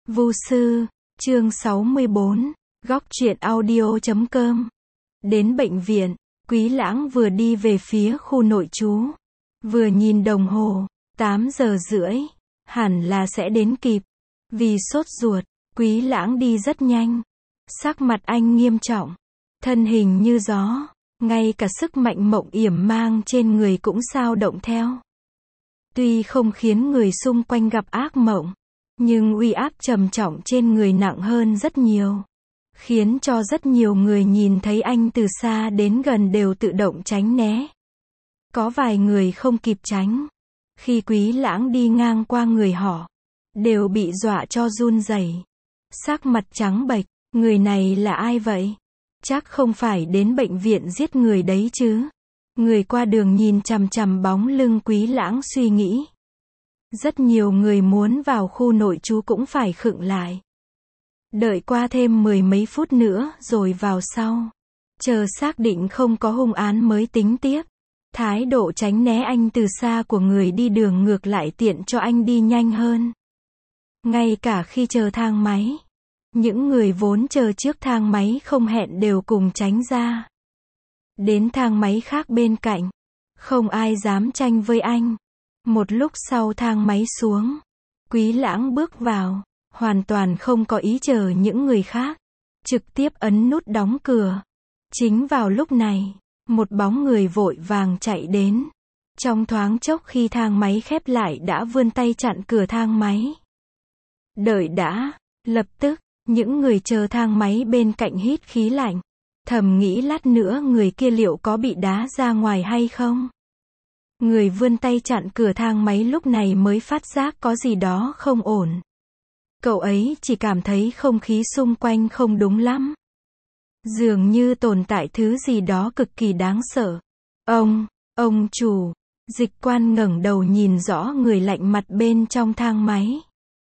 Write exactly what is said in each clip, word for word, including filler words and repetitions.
Vu sư, chương sáu mươi bốn, góc truyện audio chấm com. Đến bệnh viện, Quý Lãng vừa đi về phía khu nội trú. Vừa nhìn đồng hồ, tám giờ rưỡi, hẳn là sẽ đến kịp. Vì sốt ruột, Quý Lãng đi rất nhanh. Sắc mặt anh nghiêm trọng, thân hình như gió, ngay cả sức mạnh mộng yểm mang trên người cũng xao động theo. Tuy không khiến người xung quanh gặp ác mộng, nhưng uy áp trầm trọng trên người nặng hơn rất nhiều, khiến cho rất nhiều người nhìn thấy anh từ xa đến gần đều tự động tránh né. Có vài người không kịp tránh. Khi Quý Lãng đi ngang qua người họ, đều bị dọa cho run rẩy, sắc mặt trắng bệch. Người này là ai vậy? Chắc không phải đến bệnh viện giết người đấy chứ? Người qua đường nhìn chằm chằm bóng lưng Quý Lãng suy nghĩ. Rất nhiều người muốn vào khu nội trú cũng phải khựng lại. Đợi qua thêm mười mấy phút nữa rồi vào sau. Chờ xác định không có hung án mới tính tiếp. Thái độ tránh né anh từ xa của người đi đường ngược lại tiện cho anh đi nhanh hơn. Ngay cả khi chờ thang máy, những người vốn chờ trước thang máy không hẹn đều cùng tránh ra. Đến thang máy khác bên cạnh, không ai dám tranh với anh. Một lúc sau thang máy xuống, Quý Lãng bước vào, hoàn toàn không có ý chờ những người khác, trực tiếp ấn nút đóng cửa. Chính vào lúc này, một bóng người vội vàng chạy đến. Trong thoáng chốc khi thang máy khép lại đã vươn tay chặn cửa thang máy. Đợi đã, lập tức, những người chờ thang máy bên cạnh hít khí lạnh, thầm nghĩ lát nữa người kia liệu có bị đá ra ngoài hay không. Người vươn tay chặn cửa thang máy lúc này mới phát giác có gì đó không ổn. Cậu ấy chỉ cảm thấy không khí xung quanh không đúng lắm. Dường như tồn tại thứ gì đó cực kỳ đáng sợ. Ông, ông chủ, Dịch Quan ngẩng đầu nhìn rõ người lạnh mặt bên trong thang máy.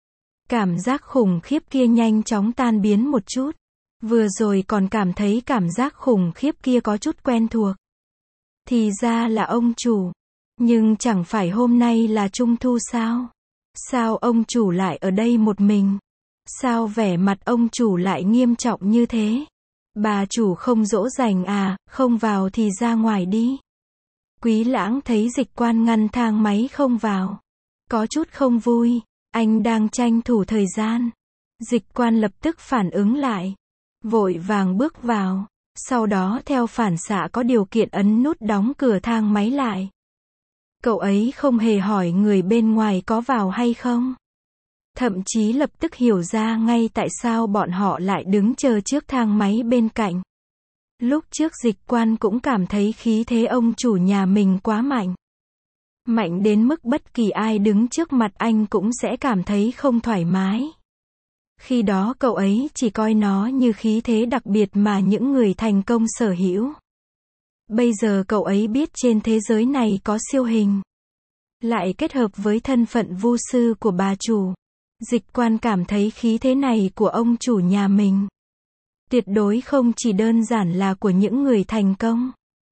Cảm giác khủng khiếp kia nhanh chóng tan biến một chút. Vừa rồi còn cảm thấy cảm giác khủng khiếp kia có chút quen thuộc. Thì ra là ông chủ. Nhưng chẳng phải hôm nay là Trung thu sao? Sao ông chủ lại ở đây một mình? Sao vẻ mặt ông chủ lại nghiêm trọng như thế? Bà chủ không dỗ dành à, không vào thì ra ngoài đi. Quý Lãng thấy Dịch Quan ngăn thang máy không vào, có chút không vui. Anh đang tranh thủ thời gian. Dịch Quan lập tức phản ứng lại, vội vàng bước vào, sau đó theo phản xạ có điều kiện ấn nút đóng cửa thang máy lại. Cậu ấy không hề hỏi người bên ngoài có vào hay không. Thậm chí lập tức hiểu ra ngay tại sao bọn họ lại đứng chờ trước thang máy bên cạnh. Lúc trước Dịch Quan cũng cảm thấy khí thế ông chủ nhà mình quá mạnh. Mạnh đến mức bất kỳ ai đứng trước mặt anh cũng sẽ cảm thấy không thoải mái. Khi đó cậu ấy chỉ coi nó như khí thế đặc biệt mà những người thành công sở hữu. Bây giờ cậu ấy biết trên thế giới này có siêu hình. Lại kết hợp với thân phận vu sư của bà chủ. Dịch Quan cảm thấy khí thế này của ông chủ nhà mình tuyệt đối không chỉ đơn giản là của những người thành công,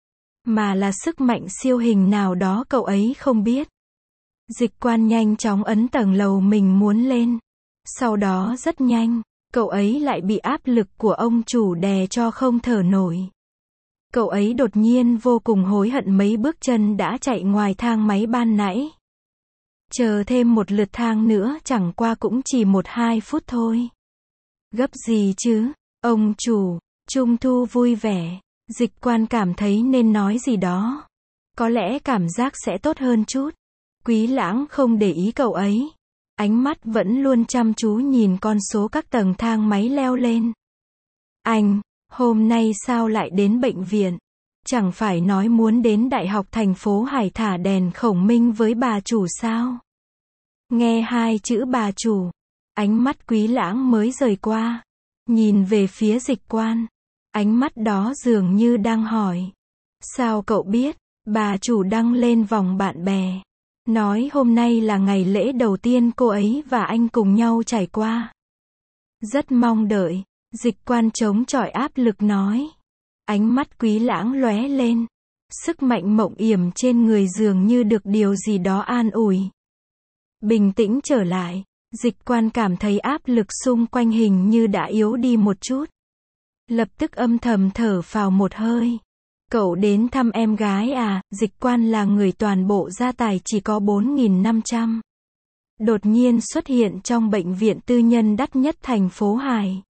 mà là sức mạnh siêu hình nào đó cậu ấy không biết. Dịch Quan nhanh chóng ấn tầng lầu mình muốn lên. Sau đó rất nhanh, cậu ấy lại bị áp lực của ông chủ đè cho không thở nổi. Cậu ấy đột nhiên vô cùng hối hận mấy bước chân đã chạy ngoài thang máy ban nãy. Chờ thêm một lượt thang nữa chẳng qua cũng chỉ một hai phút thôi. Gấp gì chứ, ông chủ, Trung thu vui vẻ. Dịch Quan cảm thấy nên nói gì đó. Có lẽ cảm giác sẽ tốt hơn chút. Quý Lãng không để ý cậu ấy. Ánh mắt vẫn luôn chăm chú nhìn con số các tầng thang máy leo lên. Anh, hôm nay sao lại đến bệnh viện? Chẳng phải nói muốn đến Đại học thành phố Hải thả đèn khổng minh với bà chủ sao? Nghe hai chữ bà chủ, ánh mắt Quý Lãng mới rời qua. Nhìn về phía Dịch Quan. Ánh mắt đó dường như đang hỏi. Sao cậu biết? Bà chủ đăng lên vòng bạn bè. Nói hôm nay là ngày lễ đầu tiên cô ấy và anh cùng nhau trải qua. Rất mong đợi. Dịch Quan chống chọi áp lực nói. Ánh mắt Quý Lãng lóe lên. Sức mạnh mộng yểm trên người dường như được điều gì đó an ủi. Bình tĩnh trở lại. Dịch Quan cảm thấy áp lực xung quanh hình như đã yếu đi một chút. Lập tức âm thầm thở phào một hơi. Cậu đến thăm em gái à? Dịch Quan là người toàn bộ gia tài chỉ có bốn nghìn năm trăm. Đột nhiên xuất hiện trong bệnh viện tư nhân đắt nhất thành phố Hải.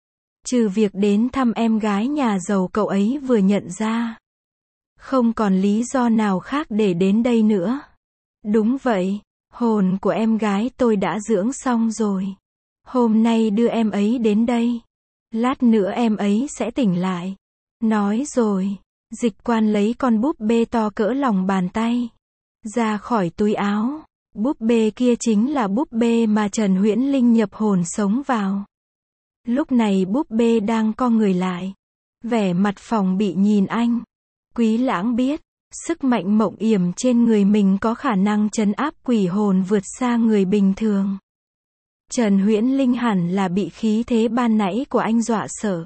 Trừ việc đến thăm em gái nhà giàu, cậu ấy vừa nhận ra. Không còn lý do nào khác để đến đây nữa. Đúng vậy, hồn của em gái tôi đã dưỡng xong rồi. Hôm nay đưa em ấy đến đây. Lát nữa em ấy sẽ tỉnh lại. Nói rồi, Dịch Quan lấy con búp bê to cỡ lòng bàn tay ra khỏi túi áo. Búp bê kia chính là búp bê mà Trần Huyễn Linh nhập hồn sống vào. Lúc này búp bê đang co người lại, vẻ mặt phòng bị nhìn anh. Quý Lãng biết, sức mạnh mộng yểm trên người mình có khả năng trấn áp quỷ hồn vượt xa người bình thường. Trần Huyễn Linh hẳn là bị khí thế ban nãy của anh dọa sợ.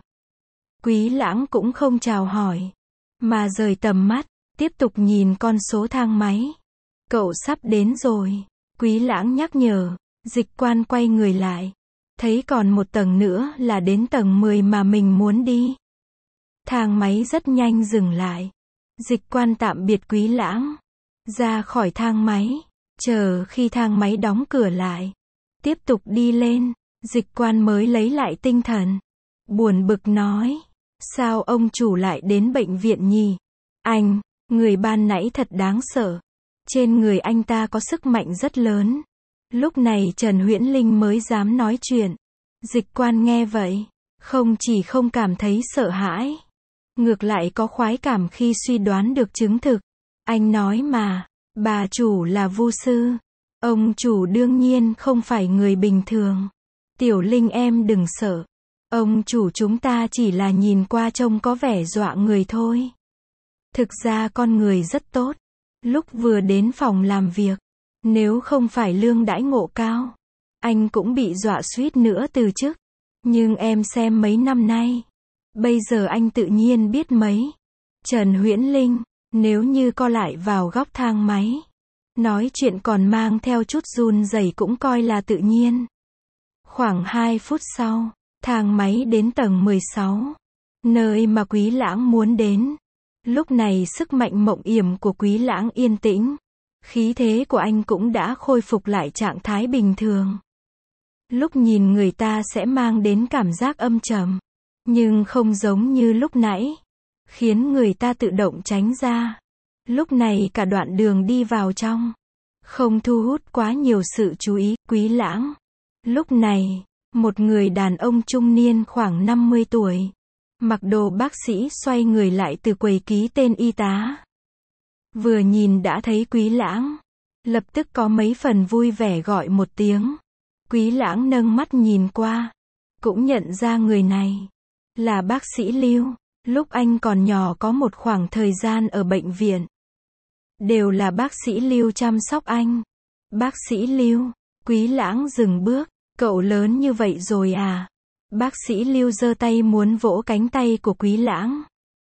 Quý Lãng cũng không chào hỏi, mà rời tầm mắt, tiếp tục nhìn con số thang máy. Cậu sắp đến rồi, Quý Lãng nhắc nhở. Dịch Quan quay người lại, thấy còn một tầng nữa là đến tầng mười mà mình muốn đi. Thang máy rất nhanh dừng lại. Dịch Quan tạm biệt Quý Lãng, ra khỏi thang máy, chờ khi thang máy đóng cửa lại, tiếp tục đi lên. Dịch Quan mới lấy lại tinh thần, buồn bực nói, sao ông chủ lại đến bệnh viện nhỉ? Anh, người ban nãy thật đáng sợ. Trên người anh ta có sức mạnh rất lớn. Lúc này Trần Huyễn Linh mới dám nói chuyện. Dịch Quan nghe vậy, không chỉ không cảm thấy sợ hãi, ngược lại có khoái cảm khi suy đoán được chứng thực. Anh nói mà, bà chủ là vu sư. Ông chủ đương nhiên không phải người bình thường. Tiểu Linh em đừng sợ. Ông chủ chúng ta chỉ là nhìn qua trông có vẻ dọa người thôi. Thực ra con người rất tốt. Lúc vừa đến phòng làm việc, nếu không phải lương đãi ngộ cao, anh cũng bị dọa suýt nữa từ chức. Nhưng em xem mấy năm nay, bây giờ anh tự nhiên biết mấy. Trần Huyễn Linh, nếu như co lại vào góc thang máy, nói chuyện còn mang theo chút run rẩy cũng coi là tự nhiên. Khoảng hai phút sau, thang máy đến tầng mười sáu, nơi mà Quý Lãng muốn đến. Lúc này sức mạnh mộng yểm của Quý Lãng yên tĩnh, khí thế của anh cũng đã khôi phục lại trạng thái bình thường. Lúc nhìn người ta sẽ mang đến cảm giác âm trầm, nhưng không giống như lúc nãy, khiến người ta tự động tránh ra. Lúc này cả đoạn đường đi vào trong, không thu hút quá nhiều sự chú ý. Quý Lãng. Lúc này, một người đàn ông trung niên khoảng năm mươi tuổi, mặc đồ bác sĩ xoay người lại từ quầy ký tên y tá. Vừa nhìn đã thấy Quý Lãng, lập tức có mấy phần vui vẻ gọi một tiếng. Quý Lãng nâng mắt nhìn qua, cũng nhận ra người này là bác sĩ Lưu. Lúc anh còn nhỏ có một khoảng thời gian ở bệnh viện, đều là bác sĩ Lưu chăm sóc anh. Bác sĩ Lưu. Quý Lãng dừng bước, cậu lớn như vậy rồi à? Bác sĩ Lưu giơ tay muốn vỗ cánh tay của Quý Lãng,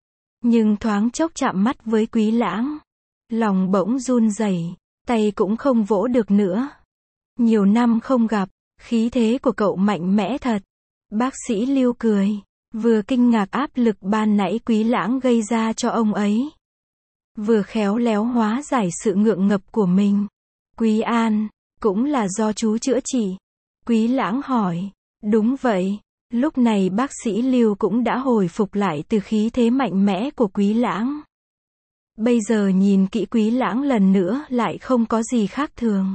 nhưng thoáng chốc chạm mắt với Quý Lãng, lòng bỗng run rẩy, tay cũng không vỗ được nữa. Nhiều năm không gặp, khí thế của cậu mạnh mẽ thật. Bác sĩ Lưu cười, vừa kinh ngạc áp lực ban nãy Quý Lãng gây ra cho ông ấy, vừa khéo léo hóa giải sự ngượng ngập của mình. Quý An, cũng là do chú chữa trị? Quý Lãng hỏi. Đúng vậy. Lúc này bác sĩ Lưu cũng đã hồi phục lại từ khí thế mạnh mẽ của Quý Lãng. Bây giờ nhìn kỹ Quý Lãng lần nữa lại không có gì khác thường.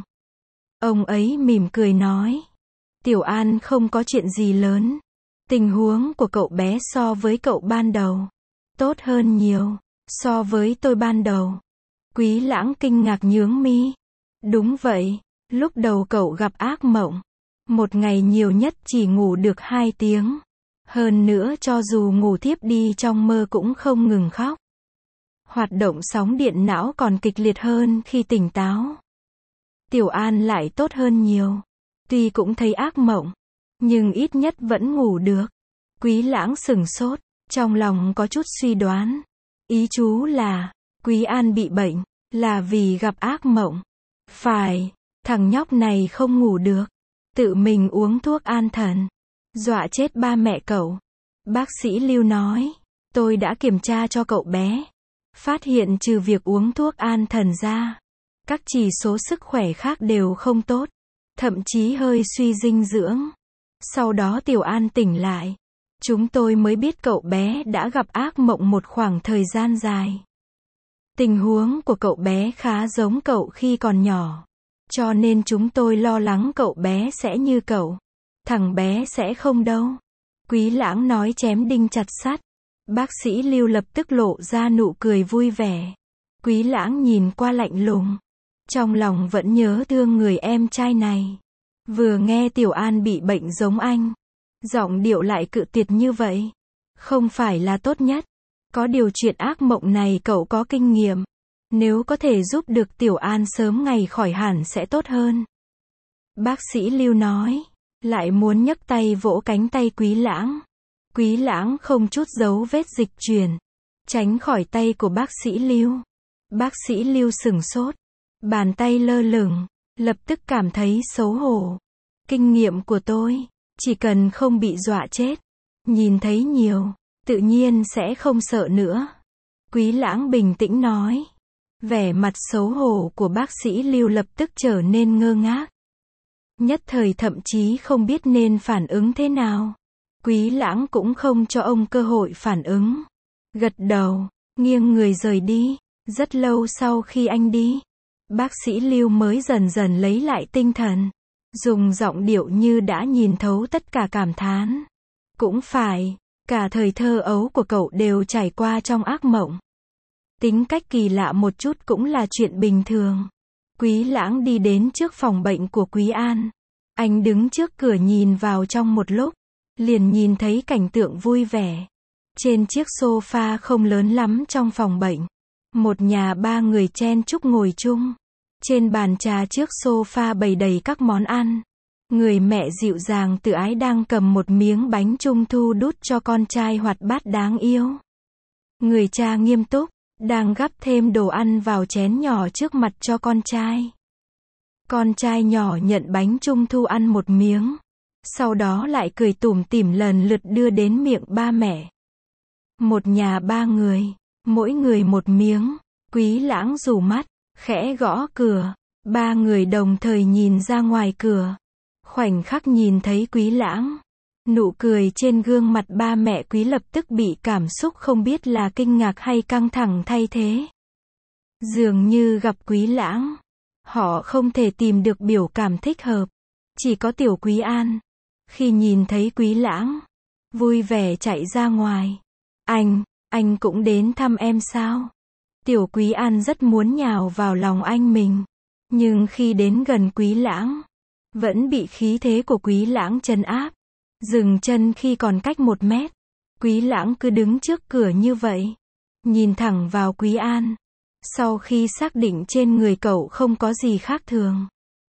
Ông ấy mỉm cười nói, Tiểu An không có chuyện gì lớn. Tình huống của cậu bé so với cậu ban đầu tốt hơn nhiều so với tôi ban đầu. Quý Lãng kinh ngạc nhướng mi. Đúng vậy, lúc đầu cậu gặp ác mộng, một ngày nhiều nhất chỉ ngủ được hai tiếng. Hơn nữa cho dù ngủ thiếp đi trong mơ cũng không ngừng khóc. Hoạt động sóng điện não còn kịch liệt hơn khi tỉnh táo. Tiểu An lại tốt hơn nhiều. Tuy cũng thấy ác mộng, nhưng ít nhất vẫn ngủ được. Quý Lãng sửng sốt, trong lòng có chút suy đoán. Ý chú là, Quý An bị bệnh, là vì gặp ác mộng. Phải, thằng nhóc này không ngủ được. tự mình uống thuốc an thần, dọa chết ba mẹ cậu. Bác sĩ Lưu nói, tôi đã kiểm tra cho cậu bé, phát hiện trừ việc uống thuốc an thần ra, các chỉ số sức khỏe khác đều không tốt, thậm chí hơi suy dinh dưỡng. Sau đó Tiểu An tỉnh lại. Chúng tôi mới biết cậu bé đã gặp ác mộng một khoảng thời gian dài. Tình huống của cậu bé khá giống cậu khi còn nhỏ, cho nên chúng tôi lo lắng cậu bé sẽ như cậu. Thằng bé sẽ không đâu. Quý Lãng nói chém đinh chặt sắt. Bác sĩ Lưu lập tức lộ ra nụ cười vui vẻ. Quý Lãng nhìn qua lạnh lùng, trong lòng vẫn nhớ thương người em trai này. Vừa nghe Tiểu An bị bệnh giống anh, giọng điệu lại cự tuyệt như vậy, không phải là tốt nhất. Có điều chuyện ác mộng này cậu có kinh nghiệm, nếu có thể giúp được Tiểu An sớm ngày khỏi hẳn sẽ tốt hơn. Bác sĩ Lưu nói, lại muốn nhấc tay vỗ cánh tay Quý Lãng. Quý Lãng không chút dấu vết dịch chuyển, tránh khỏi tay của bác sĩ Lưu. Bác sĩ Lưu sửng sốt, bàn tay lơ lửng, lập tức cảm thấy xấu hổ. Kinh nghiệm của tôi, chỉ cần không bị dọa chết, nhìn thấy nhiều, tự nhiên sẽ không sợ nữa. Quý Lãng bình tĩnh nói. Vẻ mặt xấu hổ của bác sĩ Lưu lập tức trở nên ngơ ngác. Nhất thời thậm chí không biết nên phản ứng thế nào. Quý Lãng cũng không cho ông cơ hội phản ứng. Gật đầu, nghiêng người rời đi. Rất lâu sau khi anh đi, bác sĩ Lưu mới dần dần lấy lại tinh thần, dùng giọng điệu như đã nhìn thấu tất cả cảm thán. Cũng phải, cả thời thơ ấu của cậu đều trải qua trong ác mộng. Tính cách kỳ lạ một chút cũng là chuyện bình thường. Quý Lãng đi đến trước phòng bệnh của Quý An. Anh đứng trước cửa nhìn vào trong một lúc, liền nhìn thấy cảnh tượng vui vẻ. Trên chiếc sofa không lớn lắm trong phòng bệnh, một nhà ba người chen chúc ngồi chung. Trên bàn trà trước sofa bày đầy các món ăn. Người mẹ dịu dàng tự ái đang cầm một miếng bánh trung thu đút cho con trai hoạt bát đáng yêu. Người cha nghiêm túc, đang gắp thêm đồ ăn vào chén nhỏ trước mặt cho con trai. Con trai nhỏ nhận bánh trung thu ăn một miếng, sau đó lại cười tủm tỉm lần lượt đưa đến miệng ba mẹ. Một nhà ba người, mỗi người một miếng. Quý Lãng rủ mắt, khẽ gõ cửa. Ba người đồng thời nhìn ra ngoài cửa. Khoảnh khắc nhìn thấy Quý Lãng, nụ cười trên gương mặt ba mẹ Quý lập tức bị cảm xúc không biết là kinh ngạc hay căng thẳng thay thế. Dường như gặp Quý Lãng, họ không thể tìm được biểu cảm thích hợp. Chỉ có tiểu Quý An, khi nhìn thấy Quý Lãng, vui vẻ chạy ra ngoài. Anh, anh cũng đến thăm em sao? Tiểu Quý An rất muốn nhào vào lòng anh mình, nhưng khi đến gần Quý Lãng, vẫn bị khí thế của Quý Lãng trấn áp. Dừng chân khi còn cách một mét. Quý Lãng cứ đứng trước cửa như vậy, nhìn thẳng vào Quý An. Sau khi xác định trên người cậu không có gì khác thường,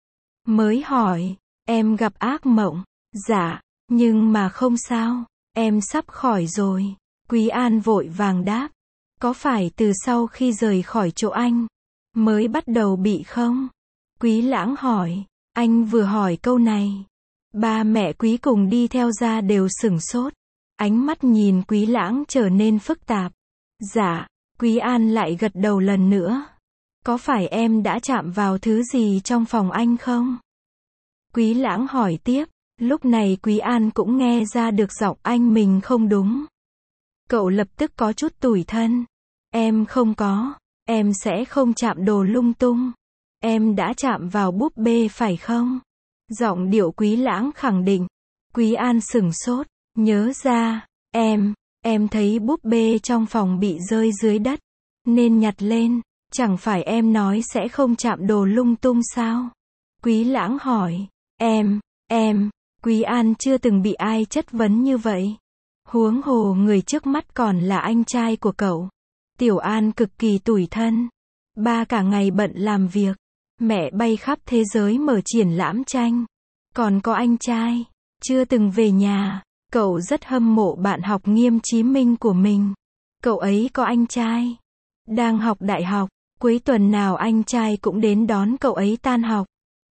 mới hỏi, em gặp ác mộng? Dạ, nhưng mà không sao, em sắp khỏi rồi. Quý An vội vàng đáp, có phải từ sau khi rời khỏi chỗ anh, mới bắt đầu bị không? Quý Lãng hỏi, anh vừa hỏi câu này, ba mẹ Quý cùng đi theo ra đều sửng sốt. Ánh mắt nhìn Quý Lãng trở nên phức tạp. Dạ, Quý An lại gật đầu lần nữa. Có phải em đã chạm vào thứ gì trong phòng anh không? Quý Lãng hỏi tiếp. Lúc này Quý An cũng nghe ra được giọng anh mình không đúng. Cậu lập tức có chút tủi thân. Em không có, em sẽ không chạm đồ lung tung. Em đã chạm vào búp bê phải không? Giọng điệu Quý Lãng khẳng định. Quý An sửng sốt, nhớ ra, em, em thấy búp bê trong phòng bị rơi dưới đất, nên nhặt lên, chẳng phải em nói sẽ không chạm đồ lung tung sao? Quý Lãng hỏi, em, em, Quý An chưa từng bị ai chất vấn như vậy. Huống hồ người trước mắt còn là anh trai của cậu. Tiểu An cực kỳ tủi thân. Ba cả ngày bận làm việc. Mẹ bay khắp thế giới mở triển lãm tranh. Còn có anh trai, chưa từng về nhà. Cậu rất hâm mộ bạn học Nghiêm Chí Minh của mình. Cậu ấy có anh trai, đang học đại học. Cuối tuần nào anh trai cũng đến đón cậu ấy tan học.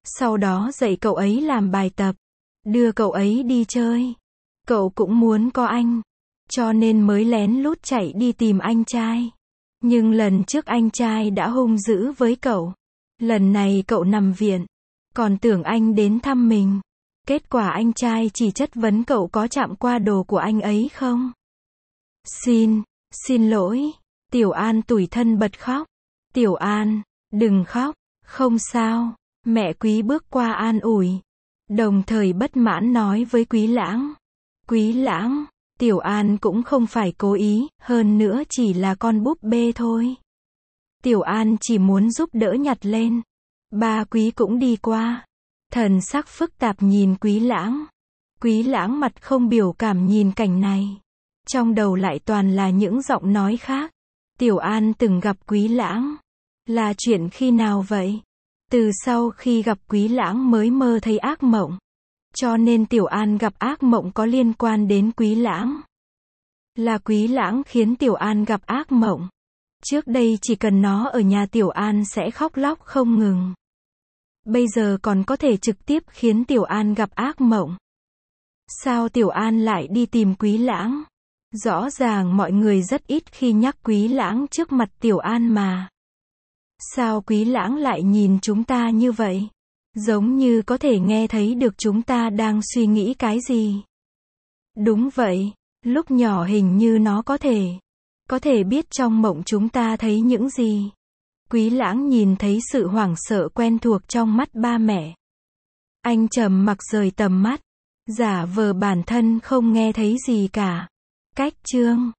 Sau đó dạy cậu ấy làm bài tập, đưa cậu ấy đi chơi. Cậu cũng muốn có anh, cho nên mới lén lút chạy đi tìm anh trai. Nhưng lần trước anh trai đã hung dữ với cậu. Lần này cậu nằm viện, còn tưởng anh đến thăm mình. Kết quả anh trai chỉ chất vấn cậu có chạm qua đồ của anh ấy không. Xin, xin lỗi. Tiểu An tủi thân bật khóc. Tiểu An, đừng khóc, không sao. Mẹ Quý bước qua an ủi, đồng thời bất mãn nói với Quý Lãng. Quý Lãng, Tiểu An cũng không phải cố ý, hơn nữa chỉ là con búp bê thôi. Tiểu An chỉ muốn giúp đỡ nhặt lên. Ba Quý cũng đi qua, thần sắc phức tạp nhìn Quý Lãng. Quý Lãng mặt không biểu cảm nhìn cảnh này. Trong đầu lại toàn là những giọng nói khác. Tiểu An từng gặp Quý Lãng. Là chuyện khi nào vậy? Từ sau khi gặp Quý Lãng mới mơ thấy ác mộng. Cho nên Tiểu An gặp ác mộng có liên quan đến Quý Lãng. Là Quý Lãng khiến Tiểu An gặp ác mộng. Trước đây chỉ cần nó ở nhà Tiểu An sẽ khóc lóc không ngừng. Bây giờ còn có thể trực tiếp khiến Tiểu An gặp ác mộng. Sao Tiểu An lại đi tìm Quý Lãng? Rõ ràng mọi người rất ít khi nhắc Quý Lãng trước mặt Tiểu An mà. Sao Quý Lãng lại nhìn chúng ta như vậy? Giống như có thể nghe thấy được chúng ta đang suy nghĩ cái gì. Đúng vậy, lúc nhỏ hình như nó có thể. Có thể biết trong mộng chúng ta thấy những gì. Quý Lãng nhìn thấy sự hoảng sợ quen thuộc trong mắt ba mẹ. Anh trầm mặc rời tầm mắt, giả vờ bản thân không nghe thấy gì cả. Cách chương